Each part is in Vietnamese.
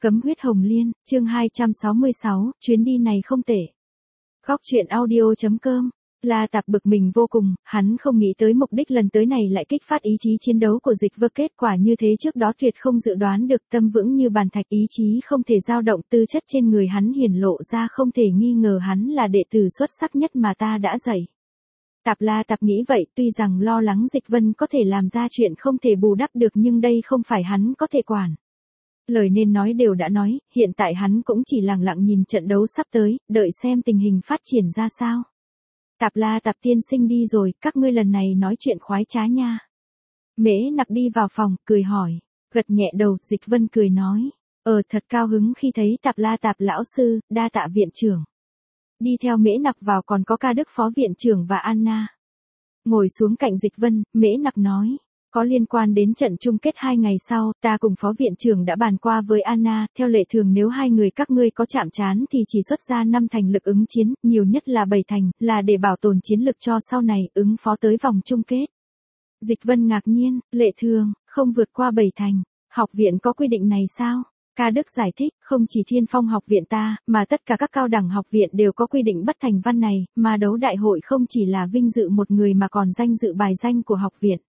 Cấm huyết hồng liên, chương 266, chuyến đi này không tệ. Góc truyện audio.com. La Tạp bực mình vô cùng, hắn không nghĩ tới mục đích lần tới này lại kích phát ý chí chiến đấu của Dịch Vân, kết quả như thế trước đó tuyệt không dự đoán được, tâm vững như bàn thạch, ý chí không thể dao động, tư chất trên người hắn hiển lộ ra, không thể nghi ngờ hắn là đệ tử xuất sắc nhất mà ta đã dạy. La Tạp nghĩ vậy, tuy rằng lo lắng Dịch Vân có thể làm ra chuyện không thể bù đắp được, nhưng đây không phải hắn có thể quản. Lời nên nói đều đã nói, hiện tại hắn cũng chỉ lặng lặng nhìn trận đấu sắp tới, đợi xem tình hình phát triển ra sao. La Tạp tiên sinh đi rồi, các ngươi lần này nói chuyện khoái trá nha. Mễ Nặc đi vào phòng, cười hỏi, gật nhẹ đầu, Dịch Vân cười nói, thật cao hứng khi thấy La Tạp lão sư, đa tạ viện trưởng. Đi theo Mễ Nặc vào còn có Ca Đức phó viện trưởng và Anna. Ngồi xuống cạnh Dịch Vân, Mễ Nặc nói, có liên quan đến trận chung kết 2 ngày sau, ta cùng phó viện trưởng đã bàn qua với Anna, theo lệ thường nếu hai người các ngươi có chạm trán thì chỉ xuất ra 5 thành lực ứng chiến, nhiều nhất là 7 thành, là để bảo tồn chiến lực cho sau này, ứng phó tới vòng chung kết. Dịch Vân ngạc nhiên, lệ thường, không vượt qua 7 thành, học viện có quy định này sao? Ca Đức giải thích, không chỉ Thiên Phong học viện ta, mà tất cả các cao đẳng học viện đều có quy định bất thành văn này, mà đấu đại hội không chỉ là vinh dự một người mà còn danh dự bài danh của học viện.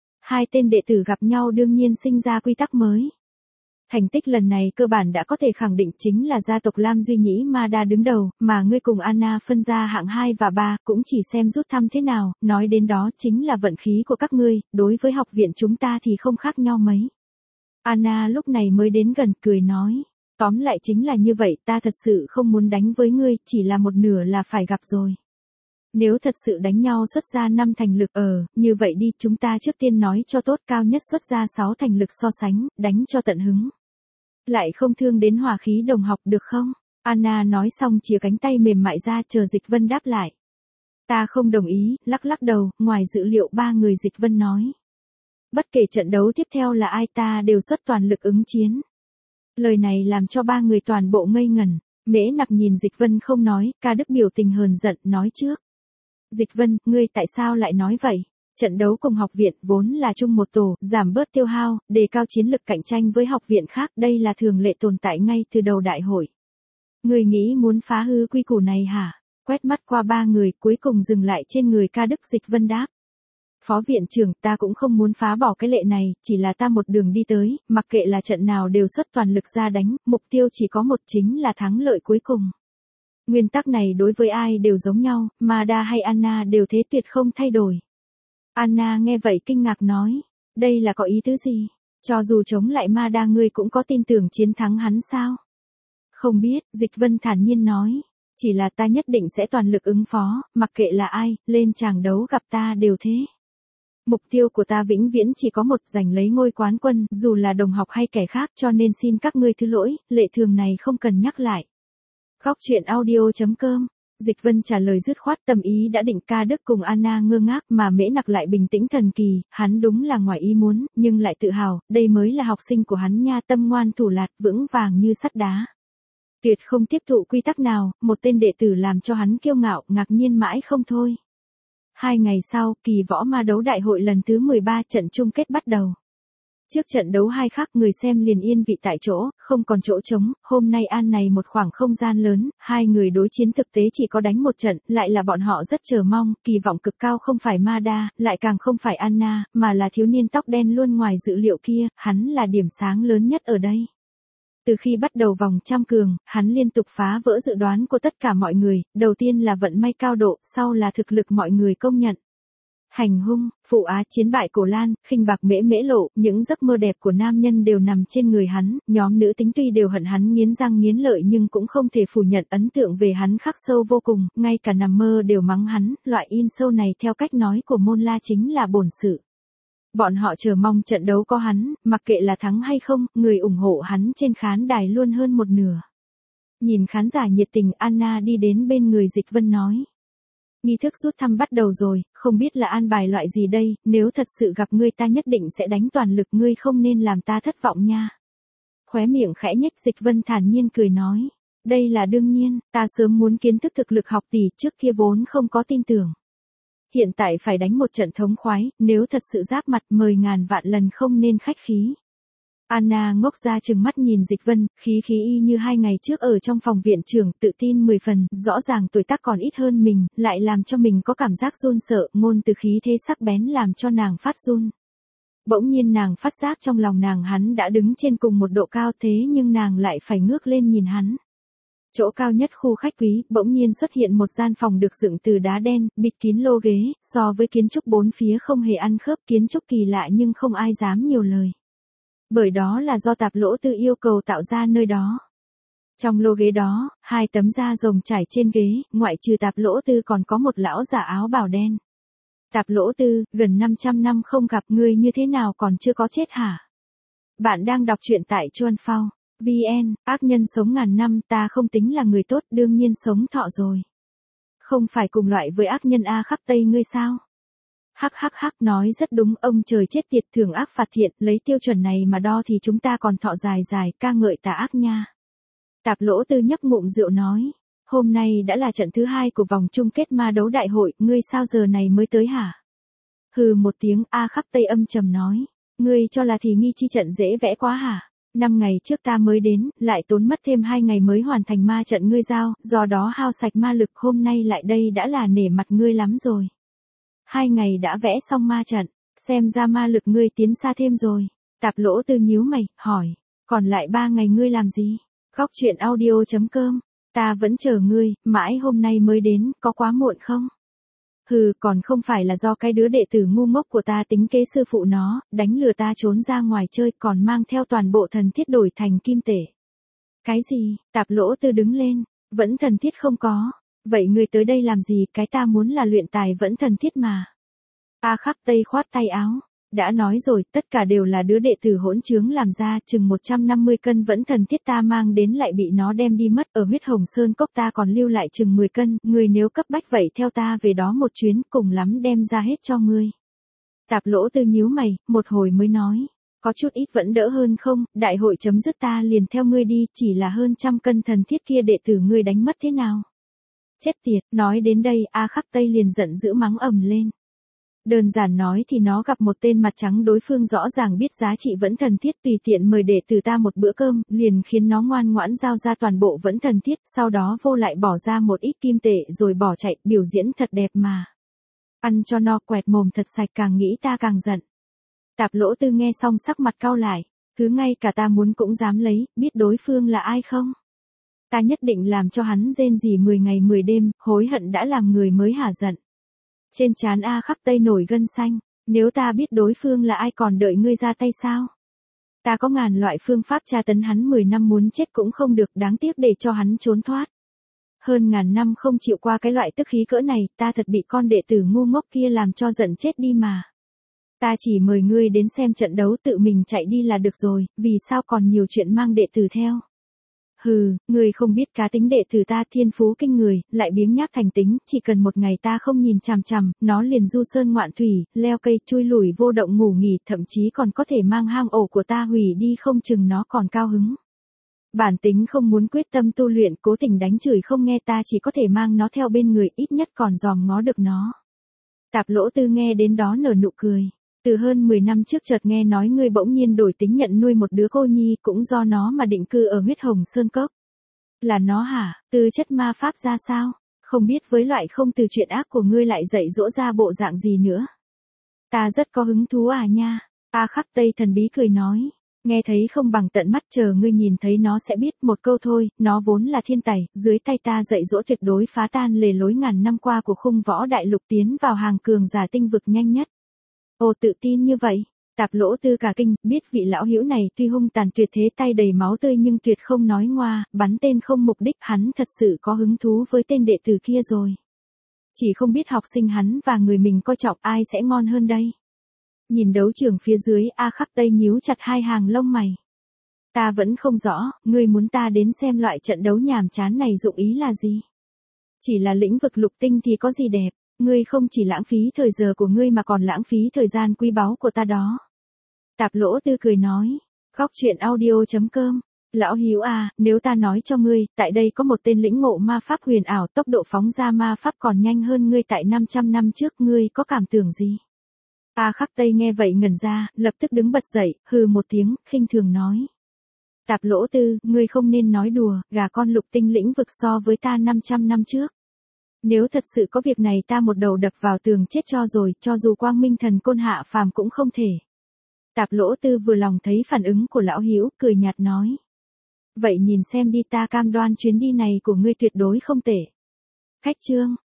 2 tên đệ tử gặp nhau đương nhiên sinh ra quy tắc mới. Thành tích lần này cơ bản đã có thể khẳng định chính là gia tộc Lam Duy Nhĩ Mada đứng đầu, mà ngươi cùng Anna phân ra hạng 2 và 3, cũng chỉ xem rút thăm thế nào, nói đến đó chính là vận khí của các ngươi, đối với học viện chúng ta thì không khác nhau mấy. Anna lúc này mới đến gần, cười nói, tóm lại chính là như vậy, ta thật sự không muốn đánh với ngươi, chỉ là một nửa là phải gặp rồi. Nếu thật sự đánh nhau xuất ra 5 thành lực, như vậy đi, chúng ta trước tiên nói cho tốt, cao nhất xuất ra 6 thành lực so sánh, đánh cho tận hứng. Lại không thương đến hòa khí đồng học được không? Anna nói xong chìa cánh tay mềm mại ra, chờ Dịch Vân đáp lại. Ta không đồng ý, lắc đầu, ngoài dự liệu 3 người, Dịch Vân nói. Bất kể trận đấu tiếp theo là ai, ta đều xuất toàn lực ứng chiến. Lời này làm cho 3 người toàn bộ ngây ngẩn. Mễ Nặc nhìn Dịch Vân không nói, Ca Đức biểu tình hờn giận, nói trước. Dịch Vân, ngươi tại sao lại nói vậy? Trận đấu cùng học viện vốn là chung một tổ, giảm bớt tiêu hao, đề cao chiến lực cạnh tranh với học viện khác, đây là thường lệ tồn tại ngay từ đầu đại hội. Ngươi nghĩ muốn phá hư quy củ này hả? Quét mắt qua 3 người, cuối cùng dừng lại trên người Ca Đức. Dịch Vân đáp. Phó viện trưởng, ta cũng không muốn phá bỏ cái lệ này, chỉ là ta một đường đi tới, mặc kệ là trận nào đều xuất toàn lực ra đánh, mục tiêu chỉ có một, chính là thắng lợi cuối cùng. Nguyên tắc này đối với ai đều giống nhau, Mada hay Anna đều thế, tuyệt không thay đổi. Anna nghe vậy kinh ngạc nói, đây là có ý tứ gì? Cho dù chống lại Mada ngươi cũng có tin tưởng chiến thắng hắn sao? Không biết, Dịch Vân thản nhiên nói, chỉ là ta nhất định sẽ toàn lực ứng phó, mặc kệ là ai, lên tràng đấu gặp ta đều thế. Mục tiêu của ta vĩnh viễn chỉ có một, giành lấy ngôi quán quân, dù là đồng học hay kẻ khác, cho nên xin các ngươi thứ lỗi, lệ thường này không cần nhắc lại. Góc truyện audio.com. Dịch Vân trả lời dứt khoát, tâm ý đã định. Ca Đức cùng Anna ngơ ngác, mà Mễ Nặc lại bình tĩnh thần kỳ, hắn đúng là ngoài ý muốn, nhưng lại tự hào, đây mới là học sinh của hắn nha, tâm ngoan thủ lạt, vững vàng như sắt đá. Tuyệt không tiếp thụ quy tắc nào, một tên đệ tử làm cho hắn kiêu ngạo, ngạc nhiên mãi không thôi. 2 ngày sau, kỳ võ ma đấu đại hội lần thứ 13, trận chung kết bắt đầu. Trước trận đấu 2 khác, người xem liền yên vị tại chỗ, không còn chỗ trống, hôm nay An này một khoảng không gian lớn, 2 người đối chiến thực tế chỉ có đánh một trận, lại là bọn họ rất chờ mong, kỳ vọng cực cao, không phải Mada, lại càng không phải Anna, mà là thiếu niên tóc đen luôn ngoài dự liệu kia, hắn là điểm sáng lớn nhất ở đây. Từ khi bắt đầu vòng trăm cường, hắn liên tục phá vỡ dự đoán của tất cả mọi người, đầu tiên là vận may cao độ, sau là thực lực mọi người công nhận. Hành hung, phụ á, chiến bại Cổ Lan, khinh bạc Mễ Lộ, những giấc mơ đẹp của nam nhân đều nằm trên người hắn, nhóm nữ tính tuy đều hận hắn nghiến răng nghiến lợi nhưng cũng không thể phủ nhận ấn tượng về hắn khắc sâu vô cùng, ngay cả nằm mơ đều mắng hắn, loại in sâu này theo cách nói của Môn La chính là bổn sự. Bọn họ chờ mong trận đấu có hắn, mặc kệ là thắng hay không, người ủng hộ hắn trên khán đài luôn hơn một nửa. Nhìn khán giả nhiệt tình, Anna đi đến bên người Dịch Vân nói. Nghi thức rút thăm bắt đầu rồi, không biết là an bài loại gì đây, nếu thật sự gặp ngươi ta nhất định sẽ đánh toàn lực, ngươi không nên làm ta thất vọng nha. Khóe miệng khẽ nhếch, Dịch Vân thản nhiên cười nói. Đây là đương nhiên, ta sớm muốn kiến thức thực lực học tỷ, trước kia vốn không có tin tưởng. Hiện tại phải đánh một trận thống khoái, nếu thật sự giáp mặt, mời ngàn vạn lần không nên khách khí. Anna ngốc ra trừng mắt nhìn Dịch Vân, khí y như 2 ngày trước ở trong phòng viện trưởng, tự tin 10 phần, rõ ràng tuổi tác còn ít hơn mình, lại làm cho mình có cảm giác run sợ, ngôn từ khí thế sắc bén làm cho nàng phát run. Bỗng nhiên nàng phát giác trong lòng nàng hắn đã đứng trên cùng một độ cao, thế nhưng nàng lại phải ngước lên nhìn hắn. Chỗ cao nhất khu khách quý, bỗng nhiên xuất hiện một gian phòng được dựng từ đá đen, bịt kín lô ghế, so với kiến trúc bốn phía không hề ăn khớp, kiến trúc kỳ lạ nhưng không ai dám nhiều lời. Bởi đó là do Tạp Lỗ Tư yêu cầu tạo ra nơi đó. Trong lô ghế đó, 2 tấm da rồng trải trên ghế, ngoại trừ Tạp Lỗ Tư còn có một lão già áo bào đen. Tạp Lỗ Tư, gần 500 năm không gặp, ngươi như thế nào còn chưa có chết hả? Bạn đang đọc truyện tại Chuan Phao. VN, ác nhân sống ngàn năm, ta không tính là người tốt, đương nhiên sống thọ rồi. Không phải cùng loại với ác nhân A Khắc Tây ngươi sao? Hắc hắc hắc, nói rất đúng, ông trời chết tiệt, thưởng ác phạt thiện, lấy tiêu chuẩn này mà đo thì chúng ta còn thọ dài dài, ca ngợi tà ác nha. Tạp Lỗ Tư nhấp ngụm rượu nói, hôm nay đã là trận thứ 2 của vòng chung kết ma đấu đại hội, ngươi sao giờ này mới tới hả? Hừ một tiếng, A Khắc Tây âm trầm nói, ngươi cho là thì nghi chi trận dễ vẽ quá hả? 5 ngày trước ta mới đến, lại tốn mất thêm 2 ngày mới hoàn thành ma trận ngươi giao, do đó hao sạch ma lực, hôm nay lại đây đã là nể mặt ngươi lắm rồi. 2 ngày đã vẽ xong ma trận, xem ra ma lực ngươi tiến xa thêm rồi. Tạp Lỗ Tư nhíu mày, hỏi, còn lại 3 ngày ngươi làm gì? Góc truyện audio.com, ta vẫn chờ ngươi, mãi hôm nay mới đến, có quá muộn không? Hừ, còn không phải là do cái đứa đệ tử ngu ngốc của ta tính kế sư phụ nó, đánh lừa ta trốn ra ngoài chơi, còn mang theo toàn bộ thần thiết đổi thành kim tể. Cái gì? Tạp Lỗ Tư đứng lên, vẫn thần thiết không có. Vậy ngươi tới đây làm gì? Cái ta muốn là luyện tài vẫn thần thiết mà. A Khắc Tây khoát tay áo. Đã nói rồi, tất cả đều là đứa đệ tử hỗn trướng làm ra, chừng 150 cân vẫn thần thiết ta mang đến lại bị nó đem đi mất, ở huyết hồng sơn cốc ta còn lưu lại chừng 10 cân, ngươi nếu cấp bách vậy theo ta về đó một chuyến, cùng lắm đem ra hết cho ngươi. Tạp Lỗ Tư nhíu mày, một hồi mới nói, có chút ít vẫn đỡ hơn không, đại hội chấm dứt ta liền theo ngươi đi, chỉ là hơn 100 cân thần thiết kia đệ tử ngươi đánh mất thế nào? Chết tiệt, nói đến đây, A Khắc Tây liền giận dữ mắng ầm lên. Đơn giản nói thì nó gặp một tên mặt trắng, đối phương rõ ràng biết giá trị vẫn thần thiết, tùy tiện mời đệ tử ta một bữa cơm, liền khiến nó ngoan ngoãn giao ra toàn bộ vẫn thần thiết, sau đó vô lại bỏ ra một ít kim tệ rồi bỏ chạy, biểu diễn thật đẹp mà. Ăn cho no, quẹt mồm thật sạch, càng nghĩ ta càng giận. Tạp Lỗ Tư nghe xong sắc mặt cau lại, cứ ngay cả ta muốn cũng dám lấy, biết đối phương là ai không? Ta nhất định làm cho hắn rên rỉ 10 ngày 10 đêm, hối hận đã làm người mới hả giận. Trên trán A Khắc Tây nổi gân xanh, nếu ta biết đối phương là ai còn đợi ngươi ra tay sao? Ta có ngàn loại phương pháp tra tấn hắn 10 năm muốn chết cũng không được, đáng tiếc để cho hắn trốn thoát. Hơn ngàn năm không chịu qua cái loại tức khí cỡ này, ta thật bị con đệ tử ngu ngốc kia làm cho giận chết đi mà. Ta chỉ mời ngươi đến xem trận đấu, tự mình chạy đi là được rồi, vì sao còn nhiều chuyện mang đệ tử theo? Hừ, ngươi không biết cá tính đệ tử ta thiên phú kinh người, lại biếng nhác thành tính, chỉ cần một ngày ta không nhìn chằm chằm, nó liền du sơn ngoạn thủy, leo cây chui lủi vô động ngủ nghỉ, thậm chí còn có thể mang hang ổ của ta hủy đi, không chừng nó còn cao hứng. Bản tính không muốn quyết tâm tu luyện, cố tình đánh chửi không nghe, ta chỉ có thể mang nó theo bên người, ít nhất còn dòm ngó được nó. Tạp Lỗ Tư nghe đến đó nở nụ cười. Từ hơn 10 năm trước chợt nghe nói ngươi bỗng nhiên đổi tính nhận nuôi một đứa cô nhi, cũng do nó mà định cư ở huyết hồng sơn cốc. Là nó hả? Tư chất ma pháp ra sao? Không biết với loại không từ chuyện ác của ngươi lại dạy dỗ ra bộ dạng gì nữa. Ta rất có hứng thú à nha. A Khắc Tây thần bí cười nói. Nghe thấy không bằng tận mắt, chờ ngươi nhìn thấy nó sẽ biết, một câu thôi, nó vốn là thiên tài, dưới tay ta dạy dỗ tuyệt đối phá tan lề lối ngàn năm qua của khung võ đại lục, tiến vào hàng cường giả tinh vực nhanh nhất. Ồ, tự tin như vậy? Tạp Lỗ Tư cả kinh, biết vị lão hữu này tuy hung tàn tuyệt thế, tay đầy máu tươi nhưng tuyệt không nói ngoa, bắn tên không mục đích, hắn thật sự có hứng thú với tên đệ tử kia rồi. Chỉ không biết học sinh hắn và người mình coi trọng ai sẽ ngon hơn đây. Nhìn đấu trường phía dưới, A Khắc Tây nhíu chặt 2 hàng lông mày. Ta vẫn không rõ, ngươi muốn ta đến xem loại trận đấu nhàm chán này dụng ý là gì? Chỉ là lĩnh vực lục tinh thì có gì đẹp? Ngươi không chỉ lãng phí thời giờ của ngươi mà còn lãng phí thời gian quý báu của ta đó. Tạp Lỗ Tư cười nói. Góc truyện audio.com. Lão hữu à, nếu ta nói cho ngươi, tại đây có một tên lĩnh ngộ ma pháp huyền ảo, tốc độ phóng ra ma pháp còn nhanh hơn ngươi tại 500 năm trước, ngươi có cảm tưởng gì? A Khắc Tây nghe vậy ngẩn ra, lập tức đứng bật dậy, hừ một tiếng, khinh thường nói. Tạp Lỗ Tư, ngươi không nên nói đùa, gà con Lục Tinh lĩnh vực so với ta 500 năm trước. Nếu thật sự có việc này ta một đầu đập vào tường chết cho rồi, cho dù Quang Minh Thần Côn hạ phàm cũng không thể. Tạp Lỗ Tư vừa lòng thấy phản ứng của lão Hữu, cười nhạt nói. Vậy nhìn xem đi, ta cam đoan chuyến đi này của ngươi tuyệt đối không tệ. Khách trương.